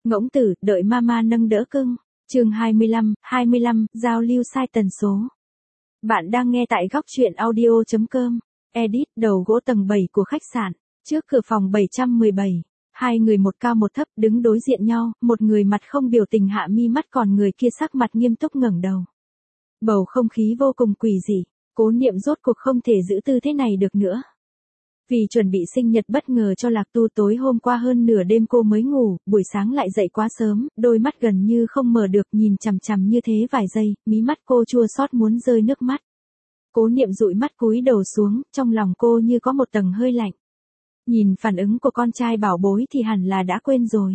Ngỗng tử, đợi mama nâng đỡ cưng. Chương 25, giao lưu sai tần số. Bạn đang nghe tại góc truyện audio.com. Edit, đầu gỗ tầng 7 của khách sạn, trước cửa phòng 717. Hai người một cao một thấp đứng đối diện nhau, một người mặt không biểu tình hạ mi mắt, còn người kia sắc mặt nghiêm túc ngẩng đầu. Bầu không khí vô cùng quỷ dị, Cố Niệm rốt cuộc không thể giữ tư thế này được nữa. Vì chuẩn bị sinh nhật bất ngờ cho Lạc Tu, tối hôm qua hơn nửa đêm cô mới ngủ, buổi sáng lại dậy quá sớm, đôi mắt gần như không mở được, nhìn chằm chằm như thế vài giây, mí mắt cô chua xót muốn rơi nước mắt. Cố Niệm dụi mắt cúi đầu xuống, trong lòng cô như có một tầng hơi lạnh. Nhìn phản ứng của con trai bảo bối thì hẳn là đã quên rồi.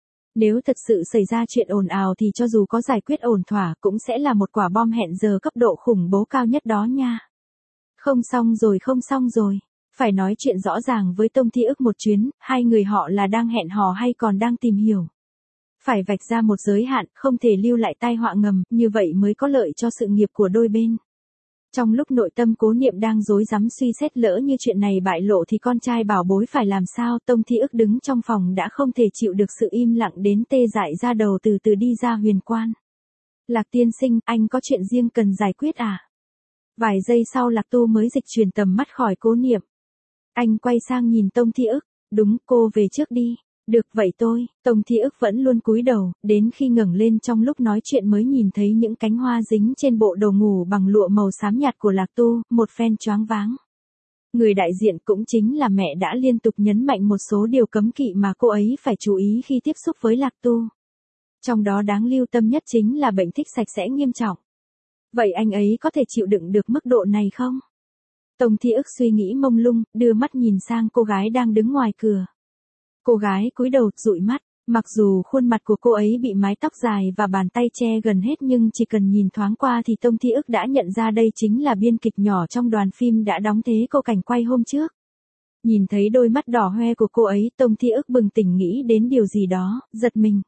Nếu thật sự xảy ra chuyện ồn ào thì cho dù có giải quyết ổn thỏa cũng sẽ là một quả bom hẹn giờ cấp độ khủng bố cao nhất đó nha. Không xong rồi. Phải nói chuyện rõ ràng với Tông Thi Ức một chuyến, hai người họ là đang hẹn hò hay còn đang tìm hiểu. Phải vạch ra một giới hạn, không thể lưu lại tai họa ngầm, như vậy mới có lợi cho sự nghiệp của đôi bên. Trong lúc nội tâm Cố Niệm đang rối rắm suy xét, lỡ như chuyện này bại lộ thì con trai bảo bối phải làm sao, Tông Thi Ức đứng trong phòng đã không thể chịu được sự im lặng đến tê dại ra đầu, từ từ đi ra huyền quan. Lạc tiên sinh, anh có chuyện riêng cần giải quyết à? Vài giây sau Lạc Tu mới dịch chuyển tầm mắt khỏi Cố Niệm. Anh quay sang nhìn Tông Thi Ức, đúng, cô về trước đi. Được vậy tôi, Tông Thi Ức vẫn luôn cúi đầu, đến khi ngẩng lên trong lúc nói chuyện mới nhìn thấy những cánh hoa dính trên bộ đồ ngủ bằng lụa màu xám nhạt của Lạc Tu, một phen choáng váng. Người đại diện cũng chính là mẹ đã liên tục nhấn mạnh một số điều cấm kỵ mà cô ấy phải chú ý khi tiếp xúc với Lạc Tu. Trong đó đáng lưu tâm nhất chính là bệnh thích sạch sẽ nghiêm trọng. Vậy anh ấy có thể chịu đựng được mức độ này không? Tông Thi Ức suy nghĩ mông lung, đưa mắt nhìn sang cô gái đang đứng ngoài cửa. Cô gái cúi đầu, dụi mắt, mặc dù khuôn mặt của cô ấy bị mái tóc dài và bàn tay che gần hết nhưng chỉ cần nhìn thoáng qua thì Tông Thi Ức đã nhận ra đây chính là biên kịch nhỏ trong đoàn phim đã đóng thế cô cảnh quay hôm trước. Nhìn thấy đôi mắt đỏ hoe của cô ấy, Tông Thi Ức bừng tỉnh nghĩ đến điều gì đó, giật mình.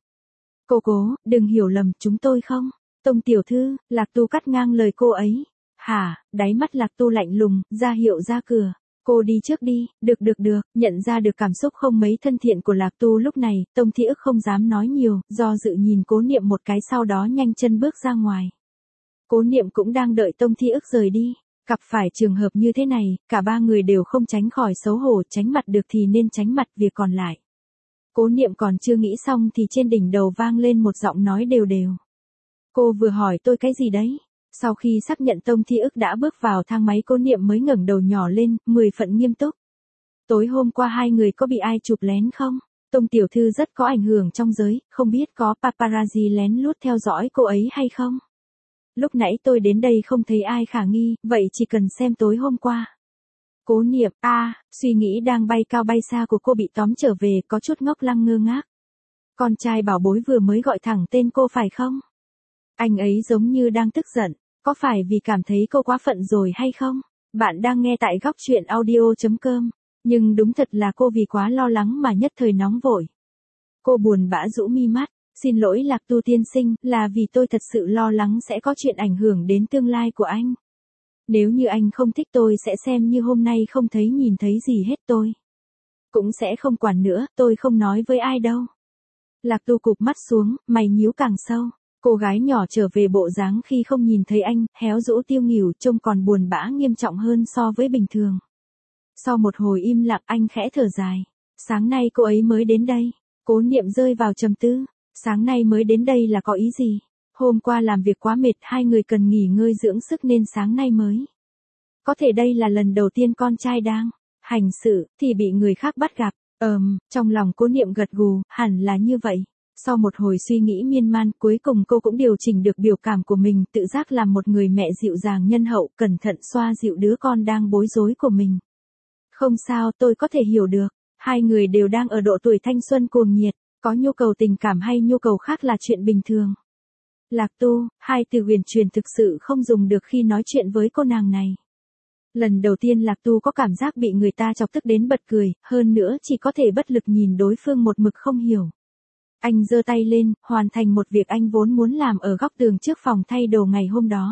Cố, đừng hiểu lầm, chúng tôi không. Tông tiểu thư, Lạc Tu cắt ngang lời cô ấy. Hả, đáy mắt Lạc Tu lạnh lùng, ra hiệu ra cửa. Cô đi trước đi, được, nhận ra được cảm xúc không mấy thân thiện của Lạc Tu lúc này, Tông Thi Ức không dám nói nhiều, do dự nhìn Cố Niệm một cái sau đó nhanh chân bước ra ngoài. Cố Niệm cũng đang đợi Tông Thi Ức rời đi, gặp phải trường hợp như thế này, cả ba người đều không tránh khỏi xấu hổ, tránh mặt được thì nên tránh mặt, việc còn lại. Cố Niệm còn chưa nghĩ xong thì trên đỉnh đầu vang lên một giọng nói đều đều. Cô vừa hỏi tôi cái gì đấy? Sau khi xác nhận Tông Thi Ức đã bước vào thang máy, Cố Niệm mới ngẩng đầu nhỏ lên, 10 phần nghiêm túc. Tối hôm qua hai người có bị ai chụp lén không? Tông tiểu thư rất có ảnh hưởng trong giới, không biết có paparazzi lén lút theo dõi cô ấy hay không? Lúc nãy tôi đến đây không thấy ai khả nghi, vậy chỉ cần xem tối hôm qua. Cố Niệm, suy nghĩ đang bay cao bay xa của cô bị tóm trở về, có chút ngốc lăng ngơ ngác. Con trai bảo bối vừa mới gọi thẳng tên cô phải không? Anh ấy giống như đang tức giận, có phải vì cảm thấy cô quá phận rồi hay không? Bạn đang nghe tại góc truyện audio.com, nhưng đúng thật là cô vì quá lo lắng mà nhất thời nóng vội. Cô buồn bã rũ mi mắt, xin lỗi Lạc Tu tiên sinh, là vì tôi thật sự lo lắng sẽ có chuyện ảnh hưởng đến tương lai của anh. Nếu như anh không thích tôi sẽ xem như hôm nay không thấy nhìn thấy gì hết, tôi cũng sẽ không quản nữa, tôi không nói với ai đâu. Lạc Tu cụp mắt xuống, mày nhíu càng sâu. Cô gái nhỏ trở về bộ dáng khi không nhìn thấy anh, héo rũ tiêu nghỉu, trông còn buồn bã nghiêm trọng hơn so với bình thường. Sau một hồi im lặng, anh khẽ thở dài. Sáng nay cô ấy mới đến đây. Cố Niệm rơi vào trầm tư. Sáng nay mới đến đây là có ý gì? Hôm qua làm việc quá mệt, hai người cần nghỉ ngơi dưỡng sức nên sáng nay mới. Có thể đây là lần đầu tiên con trai đang hành sự thì bị người khác bắt gặp. Trong lòng Cố Niệm gật gù, hẳn là như vậy. Sau một hồi suy nghĩ miên man, cuối cùng cô cũng điều chỉnh được biểu cảm của mình, tự giác làm một người mẹ dịu dàng nhân hậu, cẩn thận xoa dịu đứa con đang bối rối của mình. Không sao, tôi có thể hiểu được. Hai người đều đang ở độ tuổi thanh xuân cuồng nhiệt, có nhu cầu tình cảm hay nhu cầu khác là chuyện bình thường. Lạc Tu, hai từ huyền truyền thực sự không dùng được khi nói chuyện với cô nàng này. Lần đầu tiên Lạc Tu có cảm giác bị người ta chọc tức đến bật cười, hơn nữa chỉ có thể bất lực nhìn đối phương một mực không hiểu. Anh giơ tay lên, hoàn thành một việc anh vốn muốn làm ở góc tường trước phòng thay đồ ngày hôm đó.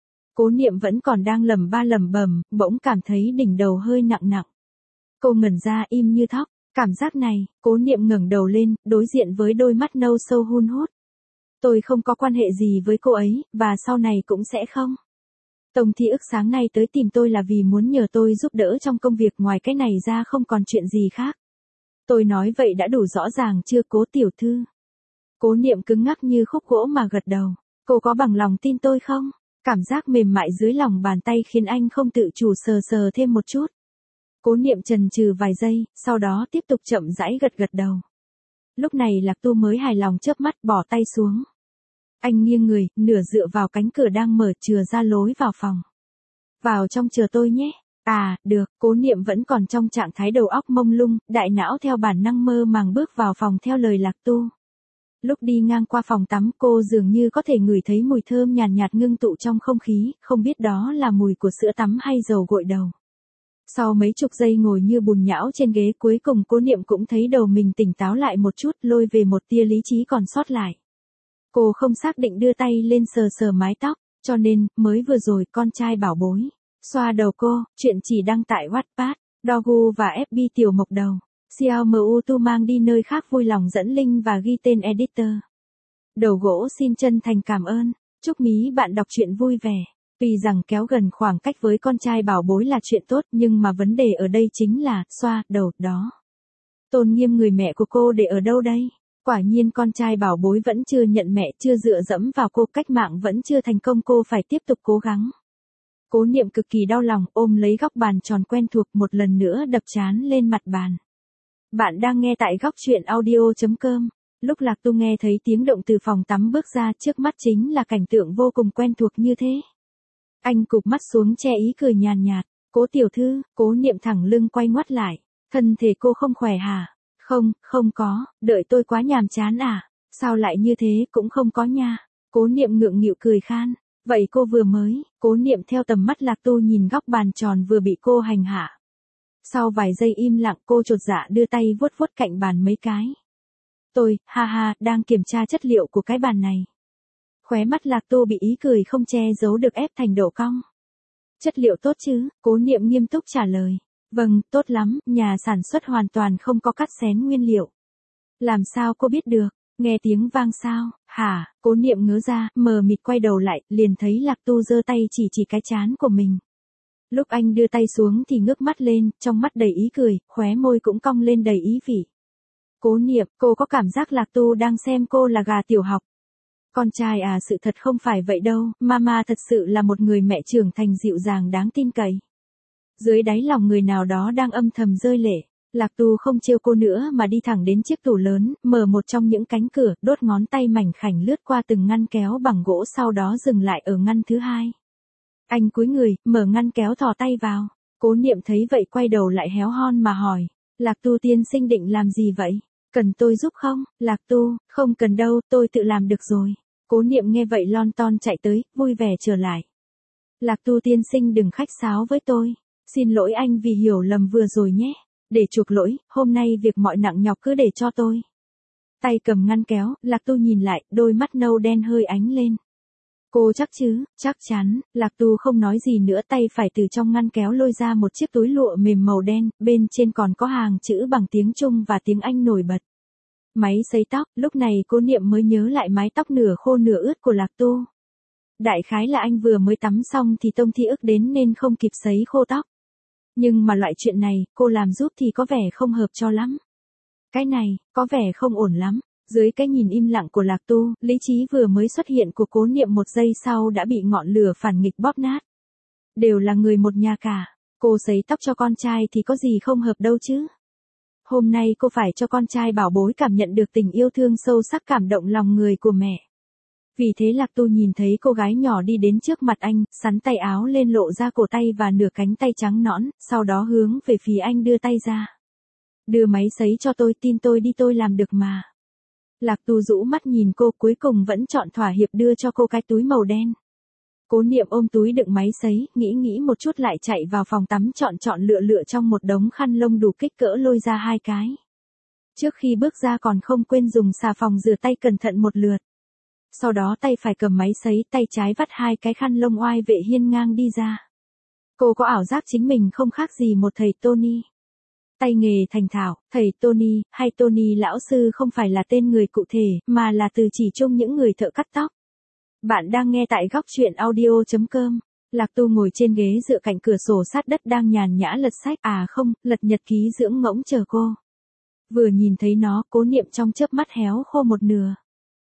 Cố Niệm vẫn còn đang lẩm bẩm, bỗng cảm thấy đỉnh đầu hơi nặng. Cô ngẩn ra, im như thóc, Cảm giác này, Cố Niệm ngẩng đầu lên, đối diện với đôi mắt nâu sâu hun hút. Tôi không có quan hệ gì với cô ấy, và sau này cũng sẽ không. Tông Thi Ức sáng nay tới tìm tôi là vì muốn nhờ tôi giúp đỡ trong công việc, ngoài cái này ra không còn chuyện gì khác. Tôi nói vậy đã đủ rõ ràng chưa Cố tiểu thư? Cố Niệm cứng ngắc như khúc gỗ mà gật đầu. Cô có bằng lòng tin tôi không? Cảm giác mềm mại dưới lòng bàn tay khiến anh không tự chủ sờ sờ thêm một chút. Cố Niệm chần chừ vài giây, sau đó tiếp tục chậm rãi gật gật đầu. Lúc này Lạc Tu mới hài lòng chớp mắt bỏ tay xuống. Anh nghiêng người, nửa dựa vào cánh cửa đang mở chừa ra lối vào phòng. Vào trong chờ tôi nhé. À, được, Cố Niệm vẫn còn trong trạng thái đầu óc mông lung, đại não theo bản năng mơ màng bước vào phòng theo lời Lạc Tu. Lúc đi ngang qua phòng tắm cô dường như có thể ngửi thấy mùi thơm nhàn nhạt ngưng tụ trong không khí, không biết đó là mùi của sữa tắm hay dầu gội đầu. Sau mấy chục giây ngồi như bùn nhão trên ghế, cuối cùng Cố Niệm cũng thấy đầu mình tỉnh táo lại một chút, lôi về một tia lý trí còn sót lại. Cô không xác định đưa tay lên sờ sờ mái tóc, cho nên, mới vừa rồi con trai bảo bối xoa đầu cô, chuyện chỉ đăng tại Wattpad, Dogu và FB Tiểu Mộc Đầu. Xiao Mu Tu mang đi nơi khác vui lòng dẫn link và ghi tên editor. Đầu gỗ xin chân thành cảm ơn, chúc mí bạn đọc truyện vui vẻ. Vì rằng kéo gần khoảng cách với con trai bảo bối là chuyện tốt, nhưng mà vấn đề ở đây chính là, xoa đầu đó. Tôn nghiêm người mẹ của cô để ở đâu đây? Quả nhiên con trai bảo bối vẫn chưa nhận mẹ, chưa dựa dẫm vào cô, cách mạng vẫn chưa thành công, cô phải tiếp tục cố gắng. Cố Niệm cực kỳ đau lòng, ôm lấy góc bàn tròn quen thuộc, một lần nữa đập trán lên mặt bàn. Bạn đang nghe tại góc truyện audio.com. Lúc Lạc Tu nghe thấy tiếng động từ phòng tắm bước ra, trước mắt chính là cảnh tượng vô cùng quen thuộc như thế. Anh cụp mắt xuống che ý cười nhàn nhạt. Cố tiểu thư, Cố Niệm thẳng lưng quay ngoắt lại. Thân thể cô không khỏe hả? Không, không có, đợi tôi quá nhàm chán à? Sao lại như thế, cũng không có nha. Cố Niệm ngượng nghịu cười khan. Vậy cô vừa mới, Cố Niệm theo tầm mắt Lạc Tu nhìn góc bàn tròn vừa bị cô hành hạ. Sau vài giây im lặng cô chột dạ đưa tay vuốt vuốt cạnh bàn mấy cái. Tôi, ha ha, đang kiểm tra chất liệu của cái bàn này. Khóe mắt Lạc Tu bị ý cười không che giấu được ép thành độ cong. Chất liệu tốt chứ? Cố Niệm nghiêm túc trả lời. Vâng, tốt lắm, nhà sản xuất hoàn toàn không có cắt xén nguyên liệu. Làm sao cô biết được? Nghe tiếng vang sao? Hả? Cố Niệm ngớ ra, mờ mịt quay đầu lại, liền thấy Lạc Tu giơ tay chỉ cái trán của mình. Lúc anh đưa tay xuống thì ngước mắt lên, trong mắt đầy ý cười, khóe môi cũng cong lên đầy ý vị. Cố Niệm, cô có cảm giác Lạc Tu đang xem cô là gà tiểu học. Con trai à, sự thật không phải vậy đâu, mama thật sự là một người mẹ trưởng thành dịu dàng đáng tin cậy. Dưới đáy lòng người nào đó đang âm thầm rơi lệ. Lạc Tu không trêu cô nữa mà đi thẳng đến chiếc tủ lớn, mở một trong những cánh cửa, đốt ngón tay mảnh khảnh lướt qua từng ngăn kéo bằng gỗ, sau đó dừng lại ở ngăn thứ hai. Anh cúi người, mở ngăn kéo thò tay vào. Cố Niệm thấy vậy quay đầu lại héo hon mà hỏi. Lạc Tu tiên sinh định làm gì vậy? Cần tôi giúp không? Lạc Tu, không cần đâu, tôi tự làm được rồi. Cố Niệm nghe vậy lon ton chạy tới, vui vẻ trở lại. Lạc Tu tiên sinh đừng khách sáo với tôi. Xin lỗi anh vì hiểu lầm vừa rồi nhé. Để chuộc lỗi, hôm nay việc mọi nặng nhọc cứ để cho tôi. Tay cầm ngăn kéo, Lạc Tu nhìn lại, đôi mắt nâu đen hơi ánh lên. Cô chắc chứ? Chắc chắn. Lạc Tu không nói gì nữa, tay phải từ trong ngăn kéo lôi ra một chiếc túi lụa mềm màu đen, bên trên còn có hàng chữ bằng tiếng Trung và tiếng Anh nổi bật. Máy sấy tóc, lúc này Cố Niệm mới nhớ lại mái tóc nửa khô nửa ướt của Lạc Tu. Đại khái là anh vừa mới tắm xong thì Tông Thi Ức đến nên không kịp sấy khô tóc. Nhưng mà loại chuyện này, cô làm giúp thì có vẻ không hợp cho lắm. Cái này, có vẻ không ổn lắm. Dưới cái nhìn im lặng của Lạc Tu, lý trí vừa mới xuất hiện của Cố Niệm một giây sau đã bị ngọn lửa phản nghịch bóp nát. Đều là người một nhà cả. Cô sấy tóc cho con trai thì có gì không hợp đâu chứ. Hôm nay cô phải cho con trai bảo bối cảm nhận được tình yêu thương sâu sắc, cảm động lòng người của mẹ. Vì thế Lạc Tu nhìn thấy cô gái nhỏ đi đến trước mặt anh, sắn tay áo lên lộ ra cổ tay và nửa cánh tay trắng nõn, sau đó hướng về phía anh đưa tay ra. Đưa máy sấy cho tôi, tin tôi đi, tôi làm được mà. Lạc Tu rũ mắt nhìn cô, cuối cùng vẫn chọn thỏa hiệp đưa cho cô cái túi màu đen. Cố Niệm ôm túi đựng máy sấy, nghĩ một chút lại chạy vào phòng tắm chọn lựa trong một đống khăn lông đủ kích cỡ lôi ra hai cái. Trước khi bước ra còn không quên dùng xà phòng rửa tay cẩn thận một lượt. Sau đó tay phải cầm máy sấy, tay trái vắt hai cái khăn lông oai vệ hiên ngang đi ra. Cô có ảo giác chính mình không khác gì một thầy Tony. Tay nghề thành thạo, thầy Tony, hay Tony lão sư không phải là tên người cụ thể, mà là từ chỉ chung những người thợ cắt tóc. Bạn đang nghe tại góc chuyện audio.com. Lạc Tu ngồi trên ghế dựa cạnh cửa sổ sát đất đang nhàn nhã lật sách, lật nhật ký dưỡng ngỗng chờ cô. Vừa nhìn thấy nó, Cố Niệm trong chớp mắt héo khô một nửa.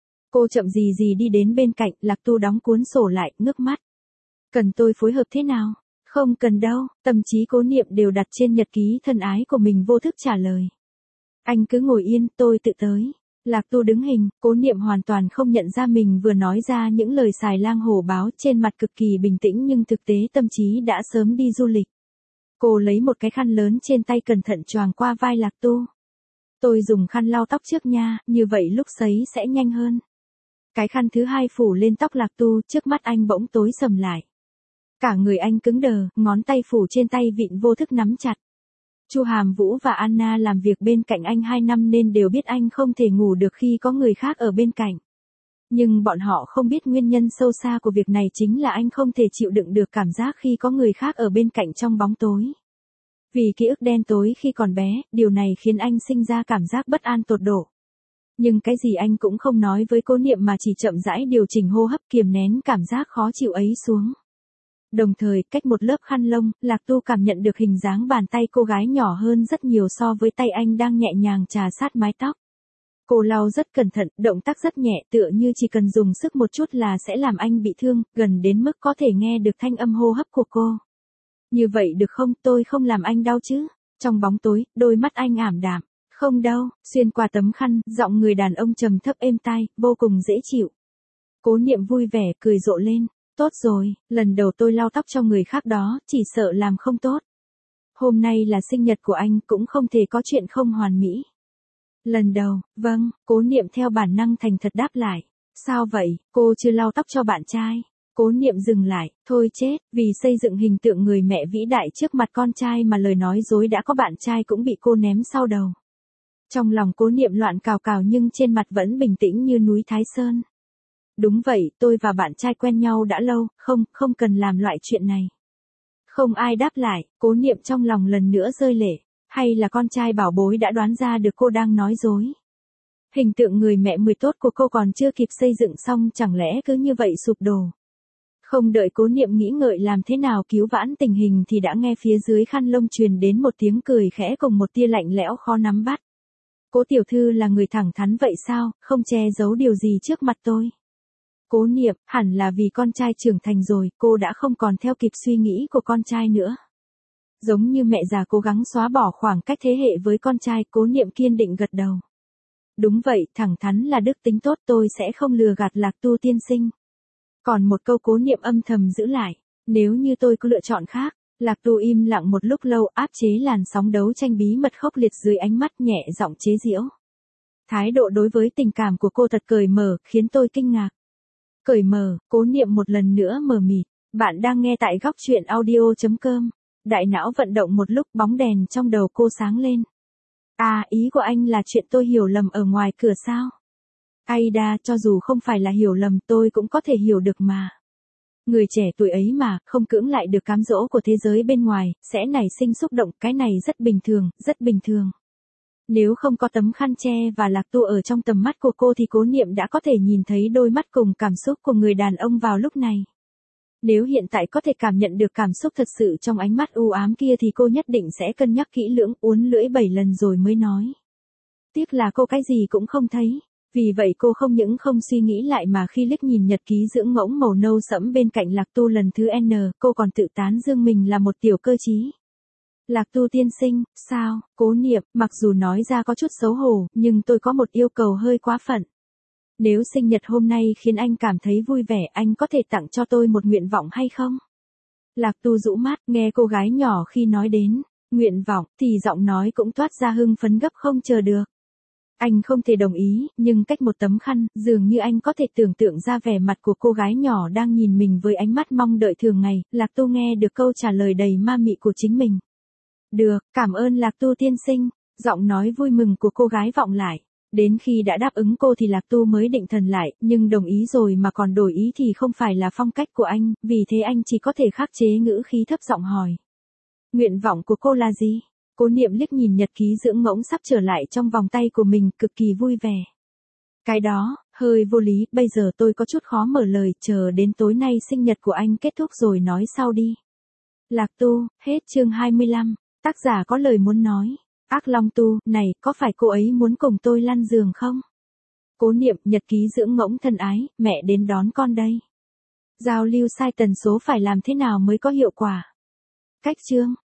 Cô chậm gì gì đi đến bên cạnh, Lạc Tu đóng cuốn sổ lại, ngước mắt. Cần tôi phối hợp thế nào? Không cần đâu, tâm trí Cố Niệm đều đặt trên nhật ký thân ái của mình vô thức trả lời. Anh cứ ngồi yên, tôi tự tới. Lạc Tu đứng hình, Cố Niệm hoàn toàn không nhận ra mình vừa nói ra những lời xài lang hổ báo, trên mặt cực kỳ bình tĩnh nhưng thực tế tâm trí đã sớm đi du lịch. Cô lấy một cái khăn lớn trên tay cẩn thận choàng qua vai Lạc Tu. Tôi dùng khăn lau tóc trước nha, như vậy lúc sấy sẽ nhanh hơn. Cái khăn thứ hai phủ lên tóc Lạc Tu, trước mắt anh bỗng tối sầm lại. Cả người anh cứng đờ, ngón tay phủ trên tay vịn vô thức nắm chặt. Chu Hàm Vũ và Anna làm việc bên cạnh anh 2 năm nên đều biết anh không thể ngủ được khi có người khác ở bên cạnh. Nhưng bọn họ không biết nguyên nhân sâu xa của việc này chính là anh không thể chịu đựng được cảm giác khi có người khác ở bên cạnh trong bóng tối. Vì ký ức đen tối khi còn bé, điều này khiến anh sinh ra cảm giác bất an tột độ. Nhưng cái gì anh cũng không nói với Cố Niệm mà chỉ chậm rãi điều chỉnh hô hấp kiềm nén cảm giác khó chịu ấy xuống. Đồng thời, cách một lớp khăn lông, Lạc Tu cảm nhận được hình dáng bàn tay cô gái nhỏ hơn rất nhiều so với tay anh đang nhẹ nhàng chà sát mái tóc. Cô lau rất cẩn thận, động tác rất nhẹ, tựa như chỉ cần dùng sức một chút là sẽ làm anh bị thương, gần đến mức có thể nghe được thanh âm hô hấp của cô. Như vậy được không, tôi không làm anh đau chứ? Trong bóng tối, đôi mắt anh ảm đạm. Không đâu, xuyên qua tấm khăn, giọng người đàn ông trầm thấp êm tai, vô cùng dễ chịu. Cố Niệm vui vẻ, cười rộ lên. Tốt rồi, lần đầu tôi lau tóc cho người khác đó, chỉ sợ làm không tốt. Hôm nay là sinh nhật của anh, cũng không thể có chuyện không hoàn mỹ. Lần đầu, vâng, Cố Niệm theo bản năng thành thật đáp lại. Sao vậy, cô chưa lau tóc cho bạn trai? Cố Niệm dừng lại, thôi chết, vì xây dựng hình tượng người mẹ vĩ đại trước mặt con trai mà lời nói dối đã có bạn trai cũng bị cô ném sau đầu. Trong lòng Cố Niệm loạn cào cào nhưng trên mặt vẫn bình tĩnh như núi Thái Sơn. Đúng vậy, tôi và bạn trai quen nhau đã lâu, không cần làm loại chuyện này. Không ai đáp lại, Cố Niệm trong lòng lần nữa rơi lệ. Hay là con trai bảo bối đã đoán ra được cô đang nói dối? Hình tượng người mẹ 10 tốt của cô còn chưa kịp xây dựng xong chẳng lẽ cứ như vậy sụp đổ. Không đợi Cố Niệm nghĩ ngợi làm thế nào cứu vãn tình hình thì đã nghe phía dưới khăn lông truyền đến một tiếng cười khẽ cùng một tia lạnh lẽo khó nắm bắt. Cố tiểu thư là người thẳng thắn vậy sao, không che giấu điều gì trước mặt tôi? Cố Niệm, hẳn là vì con trai trưởng thành rồi, cô đã không còn theo kịp suy nghĩ của con trai nữa. Giống như mẹ già cố gắng xóa bỏ khoảng cách thế hệ với con trai, Cố Niệm kiên định gật đầu. Đúng vậy, thẳng thắn là đức tính tốt, tôi sẽ không lừa gạt Lạc Tu tiên sinh. Còn một câu Cố Niệm âm thầm giữ lại, nếu như tôi có lựa chọn khác. Lạc Tu im lặng một lúc lâu, áp chế làn sóng đấu tranh bí mật khốc liệt dưới ánh mắt nhẹ giọng chế giễu. Thái độ đối với tình cảm của cô thật cởi mở, khiến tôi kinh ngạc. Cởi mở, Cố Niệm một lần nữa mờ mịt. Bạn đang nghe tại góc chuyện audio.com. Đại não vận động một lúc, bóng đèn trong đầu cô sáng lên. Ý của anh là chuyện tôi hiểu lầm ở ngoài cửa sao? Aida, cho dù không phải là hiểu lầm tôi cũng có thể hiểu được mà. Người trẻ tuổi ấy mà, không cưỡng lại được cám dỗ của thế giới bên ngoài, sẽ nảy sinh xúc động, cái này rất bình thường, rất bình thường. Nếu không có tấm khăn che và Lạc Tu ở trong tầm mắt của cô thì Cố Niệm đã có thể nhìn thấy đôi mắt cùng cảm xúc của người đàn ông vào lúc này. Nếu hiện tại có thể cảm nhận được cảm xúc thật sự trong ánh mắt u ám kia thì cô nhất định sẽ cân nhắc kỹ lưỡng, uốn lưỡi 7 lần rồi mới nói. Tiếc là cô cái gì cũng không thấy. Vì vậy cô không những không suy nghĩ lại mà khi liếc nhìn nhật ký dưỡng ngỗng màu nâu sẫm bên cạnh Lạc Tu lần thứ N, cô còn tự tán dương mình là một tiểu cơ trí. Lạc Tu tiên sinh, sao? Cố Niệm, mặc dù nói ra có chút xấu hổ, nhưng tôi có một yêu cầu hơi quá phận. Nếu sinh nhật hôm nay khiến anh cảm thấy vui vẻ, anh có thể tặng cho tôi một nguyện vọng hay không? Lạc Tu rũ mắt, nghe cô gái nhỏ khi nói đến nguyện vọng, thì giọng nói cũng toát ra hưng phấn gấp không chờ được. Anh không thể đồng ý, nhưng cách một tấm khăn, dường như anh có thể tưởng tượng ra vẻ mặt của cô gái nhỏ đang nhìn mình với ánh mắt mong đợi thường ngày. Lạc Tu nghe được câu trả lời đầy ma mị của chính mình. Được, cảm ơn Lạc Tu tiên sinh, giọng nói vui mừng của cô gái vọng lại. Đến khi đã đáp ứng cô thì Lạc Tu mới định thần lại, nhưng đồng ý rồi mà còn đổi ý thì không phải là phong cách của anh, vì thế anh chỉ có thể khắc chế ngữ khí thấp giọng hỏi. Nguyện vọng của cô là gì? Cố Niệm liếc nhìn nhật ký dưỡng ngỗng sắp trở lại trong vòng tay của mình, cực kỳ vui vẻ. Cái đó, hơi vô lý, bây giờ tôi có chút khó mở lời, chờ đến tối nay sinh nhật của anh kết thúc rồi nói sau đi. Lạc Tu, hết chương 25, tác giả có lời muốn nói. Ác Long Tu, này, có phải cô ấy muốn cùng tôi lăn giường không? Cố Niệm, nhật ký dưỡng ngỗng thân ái, mẹ đến đón con đây. Giao lưu sai tần số phải làm thế nào mới có hiệu quả? Cách chương.